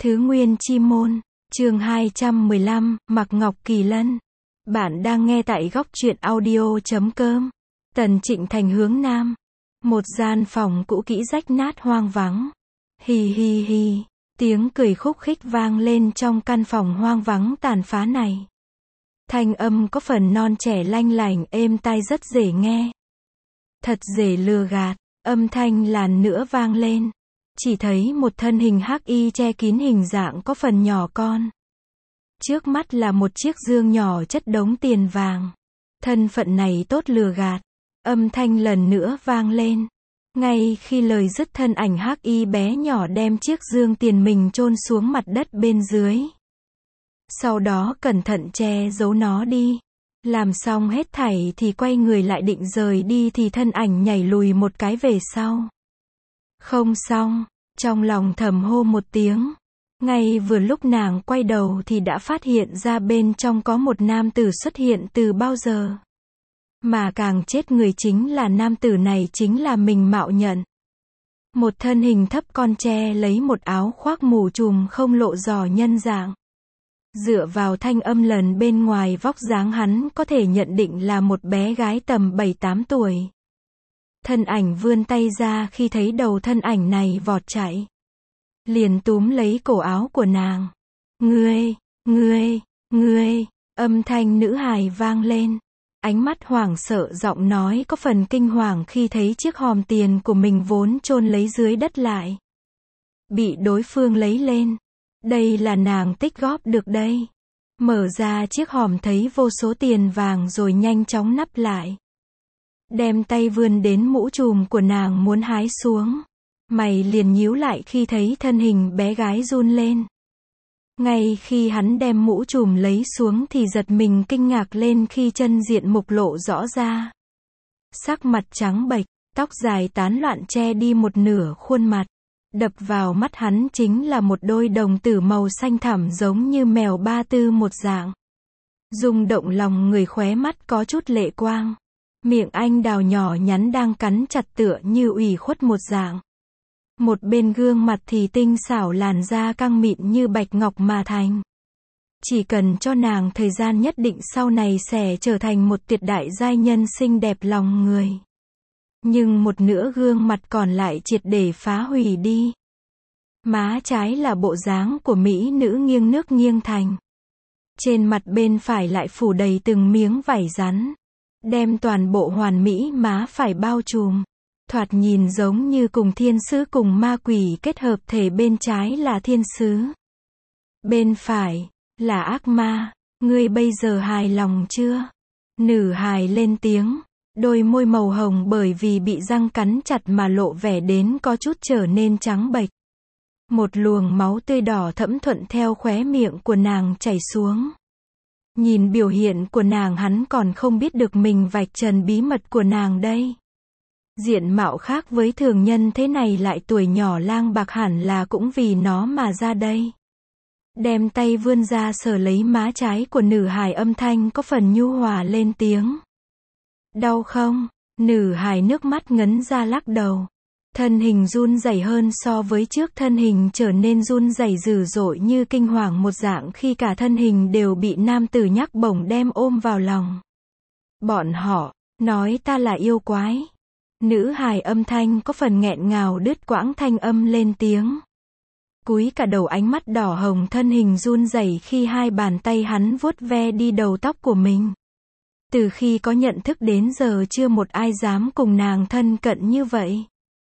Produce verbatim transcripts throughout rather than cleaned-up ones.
Thứ Nguyên Chi Môn, chương hai trăm mười lăm, Mạc Ngọc Kỳ Lân. Bạn đang nghe tại góc truyện audio chấm com. Tần Trịnh Thành hướng Nam. Một gian phòng cũ kỹ rách nát hoang vắng. Hì hì hì, tiếng cười khúc khích vang lên trong căn phòng hoang vắng tàn phá này. Thanh âm có phần non trẻ lanh lảnh êm tai rất dễ nghe. Thật dễ lừa gạt, âm thanh làn nữa vang lên. Chỉ thấy một thân hình hắc y che kín hình dạng có phần nhỏ con. Trước mắt là một chiếc dương nhỏ chất đống tiền vàng. Thân phận này tốt lừa gạt. Âm thanh lần nữa vang lên. Ngay khi lời dứt, thân ảnh hắc y bé nhỏ đem chiếc dương tiền mình chôn xuống mặt đất bên dưới. Sau đó cẩn thận che giấu nó đi. Làm xong hết thảy thì quay người lại định rời đi thì thân ảnh nhảy lùi một cái về sau. Không xong, trong lòng thầm hô một tiếng. Ngay vừa lúc nàng quay đầu thì đã phát hiện ra bên trong có một nam tử xuất hiện từ bao giờ. Mà càng chết người chính là nam tử này chính là mình mạo nhận. Một thân hình thấp con che lấy một áo khoác mù trùm không lộ rõ nhân dạng. Dựa vào thanh âm lần bên ngoài vóc dáng hắn có thể nhận định là một bé gái tầm bảy tám tuổi. Thân ảnh vươn tay ra khi thấy đầu thân ảnh này vọt chạy. Liền túm lấy cổ áo của nàng. Ngươi, ngươi, ngươi, âm thanh nữ hài vang lên. Ánh mắt hoảng sợ giọng nói có phần kinh hoàng khi thấy chiếc hòm tiền của mình vốn chôn lấy dưới đất lại. Bị đối phương lấy lên. Đây là nàng tích góp được đây. Mở ra chiếc hòm thấy vô số tiền vàng rồi nhanh chóng nắp lại. Đem tay vươn đến mũ trùm của nàng muốn hái xuống. Mày liền nhíu lại khi thấy thân hình bé gái run lên. Ngay khi hắn đem mũ trùm lấy xuống thì giật mình kinh ngạc lên khi chân diện mục lộ rõ ra. Sắc mặt trắng bệch, tóc dài tán loạn che đi một nửa khuôn mặt. Đập vào mắt hắn chính là một đôi đồng tử màu xanh thẳm giống như mèo ba tư một dạng. Rung động lòng người, khóe mắt có chút lệ quang. Miệng anh đào nhỏ nhắn đang cắn chặt tựa như ủy khuất một dạng. Một bên gương mặt thì tinh xảo, làn da căng mịn như bạch ngọc mà thành. Chỉ cần cho nàng thời gian nhất định sau này sẽ trở thành một tuyệt đại giai nhân xinh đẹp lòng người. Nhưng một nửa gương mặt còn lại triệt để phá hủy đi. Má trái là bộ dáng của mỹ nữ nghiêng nước nghiêng thành. Trên mặt bên phải lại phủ đầy từng miếng vảy rắn. Đem toàn bộ hoàn mỹ má phải bao trùm. Thoạt nhìn giống như cùng thiên sứ cùng ma quỷ kết hợp thể, bên trái là thiên sứ. Bên phải là ác ma. Ngươi bây giờ hài lòng chưa? Nữ hài lên tiếng. Đôi môi màu hồng bởi vì bị răng cắn chặt mà lộ vẻ đến có chút trở nên trắng bệch. Một luồng máu tươi đỏ thẫm thuận theo khóe miệng của nàng chảy xuống. Nhìn biểu hiện của nàng hắn còn không biết được mình vạch trần bí mật của nàng đây. Diện mạo khác với thường nhân thế này lại tuổi nhỏ lang bạc hẳn là cũng vì nó mà ra đây. Đem tay vươn ra sờ lấy má trái của nữ hài, âm thanh có phần nhu hòa lên tiếng. Đau không? Nữ hài nước mắt ngấn ra lắc đầu. Thân hình run rẩy hơn so với trước, thân hình trở nên run rẩy dữ dội như kinh hoàng một dạng khi cả thân hình đều bị nam tử nhắc bổng đem ôm vào lòng. Bọn họ nói ta là yêu quái. Nữ hài âm thanh có phần nghẹn ngào đứt quãng thanh âm lên tiếng. Cúi cả đầu, ánh mắt đỏ hồng, thân hình run rẩy khi hai bàn tay hắn vuốt ve đi đầu tóc của mình. Từ khi có nhận thức đến giờ chưa một ai dám cùng nàng thân cận như vậy.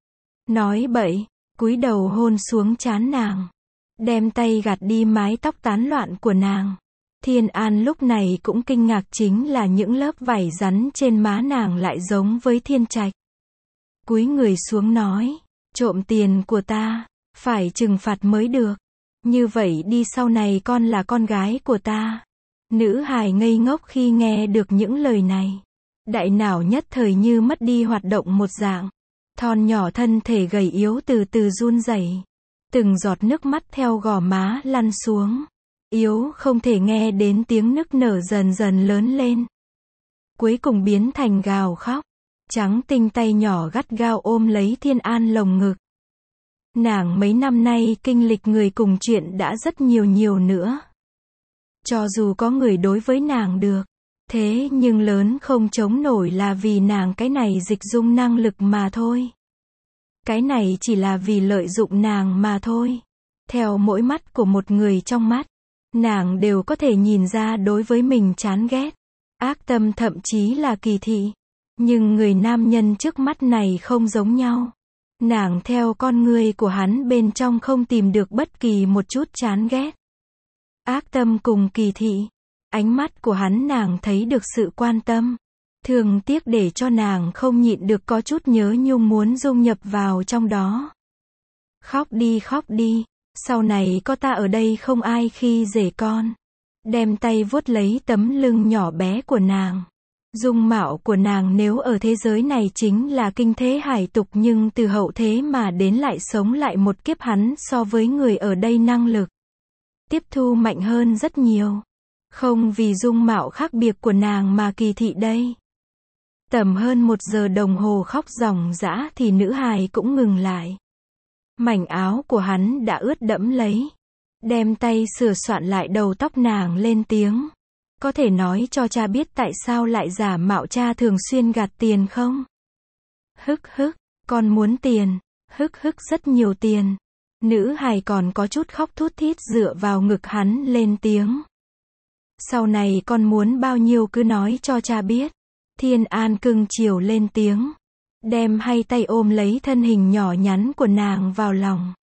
Nói bậy, cúi đầu hôn xuống trán nàng. Đem tay gạt đi mái tóc tán loạn của nàng. Thiên An lúc này cũng kinh ngạc, chính là những lớp vảy rắn trên má nàng lại giống với thiên trạch. Cúi người xuống nói, trộm tiền của ta, phải trừng phạt mới được. Như vậy đi, sau này con là con gái của ta. Nữ hài ngây ngốc khi nghe được những lời này. Đại não nhất thời như mất đi hoạt động một dạng. Thon nhỏ thân thể gầy yếu từ từ run rẩy. Từng giọt nước mắt theo gò má lăn xuống. Yếu không thể nghe đến tiếng nức nở dần dần lớn lên. Cuối cùng biến thành gào khóc. Trắng tinh tay nhỏ gắt gao ôm lấy Thiên An lồng ngực. Nàng mấy năm nay kinh lịch người cùng chuyện đã rất nhiều nhiều nữa. Cho dù có người đối với nàng được, thế nhưng lớn không chống nổi là vì nàng cái này dịch dung năng lực mà thôi. Cái này chỉ là vì lợi dụng nàng mà thôi. Theo mỗi mắt của một người trong mắt, nàng đều có thể nhìn ra đối với mình chán ghét, ác tâm thậm chí là kỳ thị. Nhưng người nam nhân trước mắt này không giống nhau. Nàng theo con người của hắn bên trong không tìm được bất kỳ một chút chán ghét, ác tâm cùng kỳ thị. Ánh mắt của hắn nàng thấy được sự quan tâm, thương tiếc để cho nàng không nhịn được có chút nhớ nhung muốn dung nhập vào trong đó. Khóc đi khóc đi, sau này có ta ở đây không ai khi dễ con. Đem tay vuốt lấy tấm lưng nhỏ bé của nàng. Dung mạo của nàng nếu ở thế giới này chính là kinh thế hải tục, nhưng từ hậu thế mà đến lại sống lại một kiếp, hắn so với người ở đây năng lực tiếp thu mạnh hơn rất nhiều. Không vì dung mạo khác biệt của nàng mà kỳ thị đây. Tầm hơn một giờ đồng hồ khóc ròng rã thì nữ hài cũng ngừng lại. Mảnh áo của hắn đã ướt đẫm lấy. Đem tay sửa soạn lại đầu tóc nàng, lên tiếng. Có thể nói cho cha biết tại sao lại giả mạo cha thường xuyên gạt tiền không? Hức hức, con muốn tiền. Hức hức, rất nhiều tiền. Nữ hài còn có chút khóc thút thít dựa vào ngực hắn, lên tiếng. Sau này con muốn bao nhiêu cứ nói cho cha biết. Thiên An cưng chiều lên tiếng. Đem hai tay ôm lấy thân hình nhỏ nhắn của nàng vào lòng.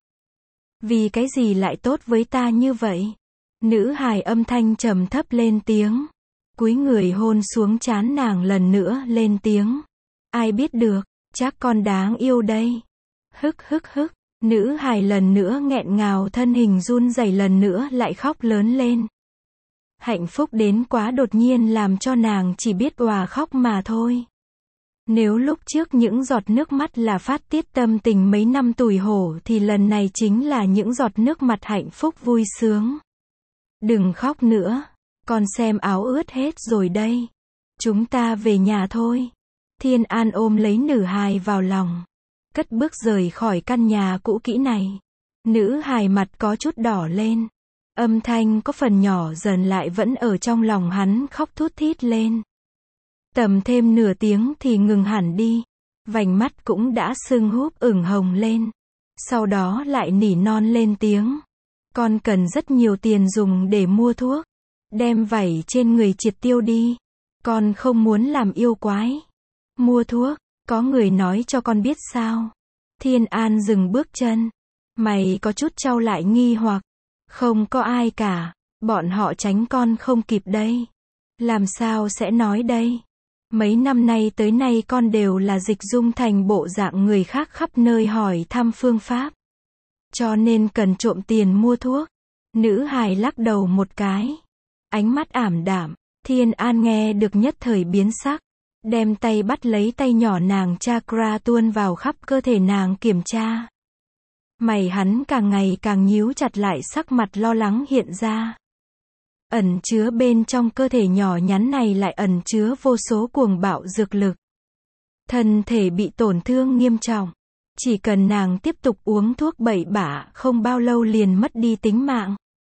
Vì cái gì lại tốt với ta như vậy? Nữ hài âm thanh trầm thấp lên tiếng. Cúi người hôn xuống trán nàng lần nữa, lên tiếng. Ai biết được, chắc con đáng yêu đây. Hức hức hức, nữ hài lần nữa nghẹn ngào, thân hình run rẩy, lần nữa lại khóc lớn lên. Hạnh phúc đến quá đột nhiên làm cho nàng chỉ biết òa khóc mà thôi. Nếu lúc trước những giọt nước mắt là phát tiết tâm tình mấy năm tủi hổ thì lần này chính là những giọt nước mắt hạnh phúc vui sướng. Đừng khóc nữa, con xem áo ướt hết rồi đây. Chúng ta về nhà thôi. Thiên An ôm lấy nữ hài vào lòng, cất bước rời khỏi căn nhà cũ kỹ này. Nữ hài mặt có chút đỏ lên. Âm thanh có phần nhỏ dần lại vẫn ở trong lòng hắn khóc thút thít lên. Tầm thêm nửa tiếng thì ngừng hẳn đi. Vành mắt cũng đã sưng húp ửng hồng lên. Sau đó lại nỉ non lên tiếng. Con cần rất nhiều tiền dùng để mua thuốc. Đem vảy trên người triệt tiêu đi. Con không muốn làm yêu quái. Mua thuốc, có người nói cho con biết sao? Thiên An dừng bước chân. Mày có chút trao lại nghi hoặc. Không có ai cả. Bọn họ tránh con không kịp đây. Làm sao sẽ nói đây? Mấy năm nay tới nay con đều là dịch dung thành bộ dạng người khác, khắp nơi hỏi thăm phương pháp. Cho nên cần trộm tiền mua thuốc. Nữ hài lắc đầu một cái. Ánh mắt ảm đạm. Thiên An nghe được nhất thời biến sắc. Đem tay bắt lấy tay nhỏ nàng, chakra tuôn vào khắp cơ thể nàng kiểm tra. Mày hắn càng ngày càng nhíu chặt lại, sắc mặt lo lắng hiện ra. Ẩn chứa bên trong cơ thể nhỏ nhắn này lại ẩn chứa vô số cuồng bạo dược lực. Thân thể bị tổn thương nghiêm trọng. Chỉ cần nàng tiếp tục uống thuốc bậy bạ, không bao lâu liền mất đi tính mạng.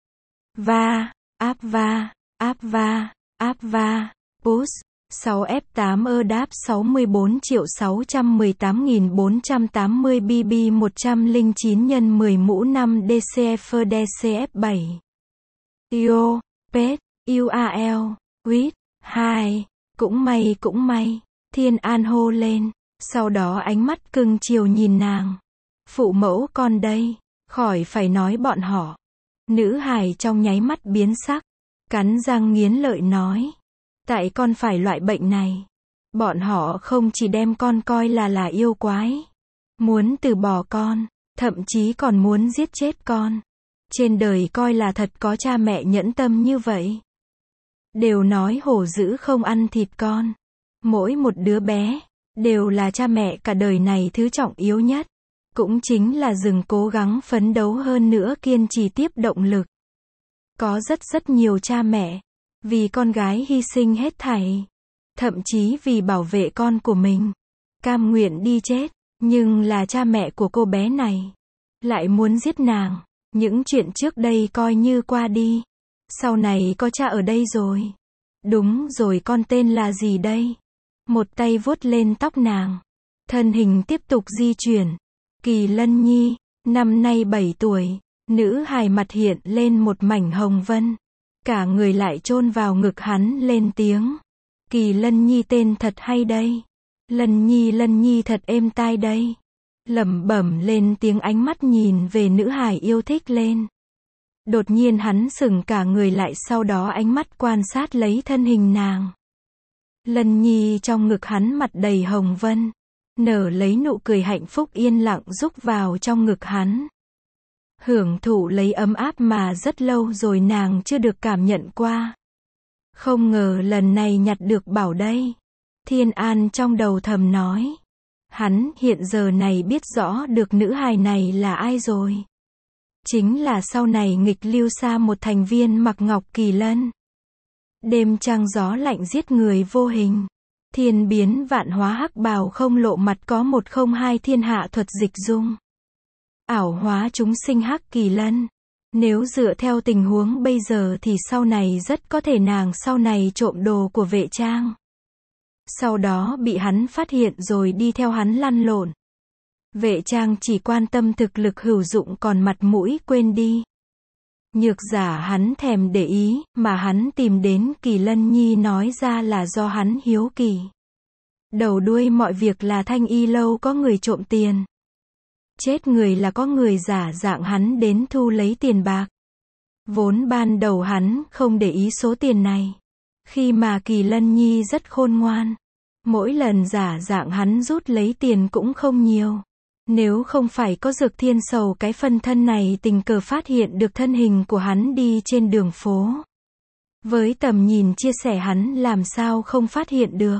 Va, áp va, áp va, áp va, push, sáu F tám ơ đáp sáu mươi bốn triệu sáu trăm mười tám nghìn bốn trăm tám mươi B B một trăm lẻ chín nhân mười mũ năm D C F D C F bảy. Yo, pet, U A L, quýt, hai, cũng may cũng may, Thiên An hô lên, sau đó ánh mắt cưng chiều nhìn nàng. Phụ mẫu con đây, khỏi phải nói bọn họ. Nữ hài trong nháy mắt biến sắc, cắn răng nghiến lợi nói. Tại con phải loại bệnh này. Bọn họ không chỉ đem con coi là là yêu quái. Muốn từ bỏ con, thậm chí còn muốn giết chết con. Trên đời coi là thật có cha mẹ nhẫn tâm như vậy. Đều nói hổ dữ không ăn thịt con. Mỗi một đứa bé, đều là cha mẹ cả đời này thứ trọng yếu nhất. Cũng chính là dừng cố gắng phấn đấu hơn nữa, kiên trì tiếp động lực. Có rất rất nhiều cha mẹ, vì con gái hy sinh hết thảy. Thậm chí vì bảo vệ con của mình, cam nguyện đi chết. Nhưng là cha mẹ của cô bé này, lại muốn giết nàng. Những chuyện trước đây coi như qua đi. Sau này có cha ở đây rồi. Đúng rồi, con tên là gì đây? Một tay vuốt lên tóc nàng. Thân hình tiếp tục di chuyển. Kỳ Lân Nhi, năm nay bảy tuổi. Nữ hài mặt hiện lên một mảnh hồng vân. Cả người lại chôn vào ngực hắn lên tiếng. Kỳ Lân Nhi tên thật hay đây. Lân Nhi Lân Nhi thật êm tai đây. Lẩm bẩm lên tiếng, ánh mắt nhìn về nữ hài yêu thích lên. Đột nhiên hắn sững cả người lại, sau đó ánh mắt quan sát lấy thân hình nàng. Lân Nhi trong ngực hắn mặt đầy hồng vân. Nở lấy nụ cười hạnh phúc, yên lặng rúc vào trong ngực hắn. Hưởng thụ lấy ấm áp mà rất lâu rồi nàng chưa được cảm nhận qua. Không ngờ lần này nhặt được bảo đây. Thiên An trong đầu thầm nói. Hắn hiện giờ này biết rõ được nữ hài này là ai rồi. Chính là sau này nghịch lưu xa một thành viên mặc ngọc kỳ lân. Đêm trăng gió lạnh giết người vô hình. Thiên biến vạn hóa hắc bào không lộ mặt, có một không hai thiên hạ thuật dịch dung. Ảo hóa chúng sinh hắc kỳ lân. Nếu dựa theo tình huống bây giờ thì sau này rất có thể nàng sau này trộm đồ của vệ trang. Sau đó bị hắn phát hiện rồi đi theo hắn lăn lộn. Vệ trang chỉ quan tâm thực lực hữu dụng, còn mặt mũi quên đi. Nhược giả hắn thèm để ý, mà hắn tìm đến Kỳ Lân Nhi nói ra là do hắn hiếu kỳ. Đầu đuôi mọi việc là Thanh Y lâu có người trộm tiền. Chết người là có người giả dạng hắn đến thu lấy tiền bạc. Vốn ban đầu hắn không để ý số tiền này. Khi mà Kỳ Lân Nhi rất khôn ngoan. Mỗi lần giả dạng hắn rút lấy tiền cũng không nhiều. Nếu không phải có Dược Thiên Sầu cái phân thân này tình cờ phát hiện được thân hình của hắn đi trên đường phố. Với tầm nhìn chia sẻ hắn làm sao không phát hiện được.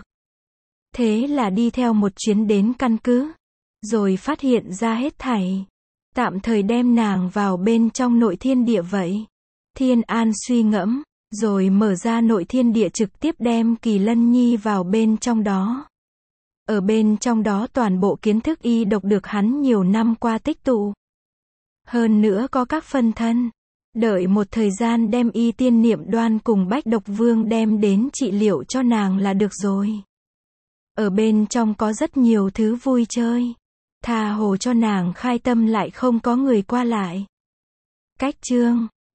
Thế là đi theo một chuyến đến căn cứ. Rồi phát hiện ra hết thảy. Tạm thời đem nàng vào bên trong nội thiên địa vậy. Thiên An suy ngẫm. Rồi mở ra nội thiên địa trực tiếp đem Kỳ Lân Nhi vào bên trong đó. Ở bên trong đó toàn bộ kiến thức y độc được hắn nhiều năm qua tích tụ. Hơn nữa có các phân thân. Đợi một thời gian đem y tiên niệm đoan cùng Bách Độc Vương đem đến trị liệu cho nàng là được rồi. Ở bên trong có rất nhiều thứ vui chơi. Tha hồ cho nàng khai tâm lại không có người qua lại. Cách chương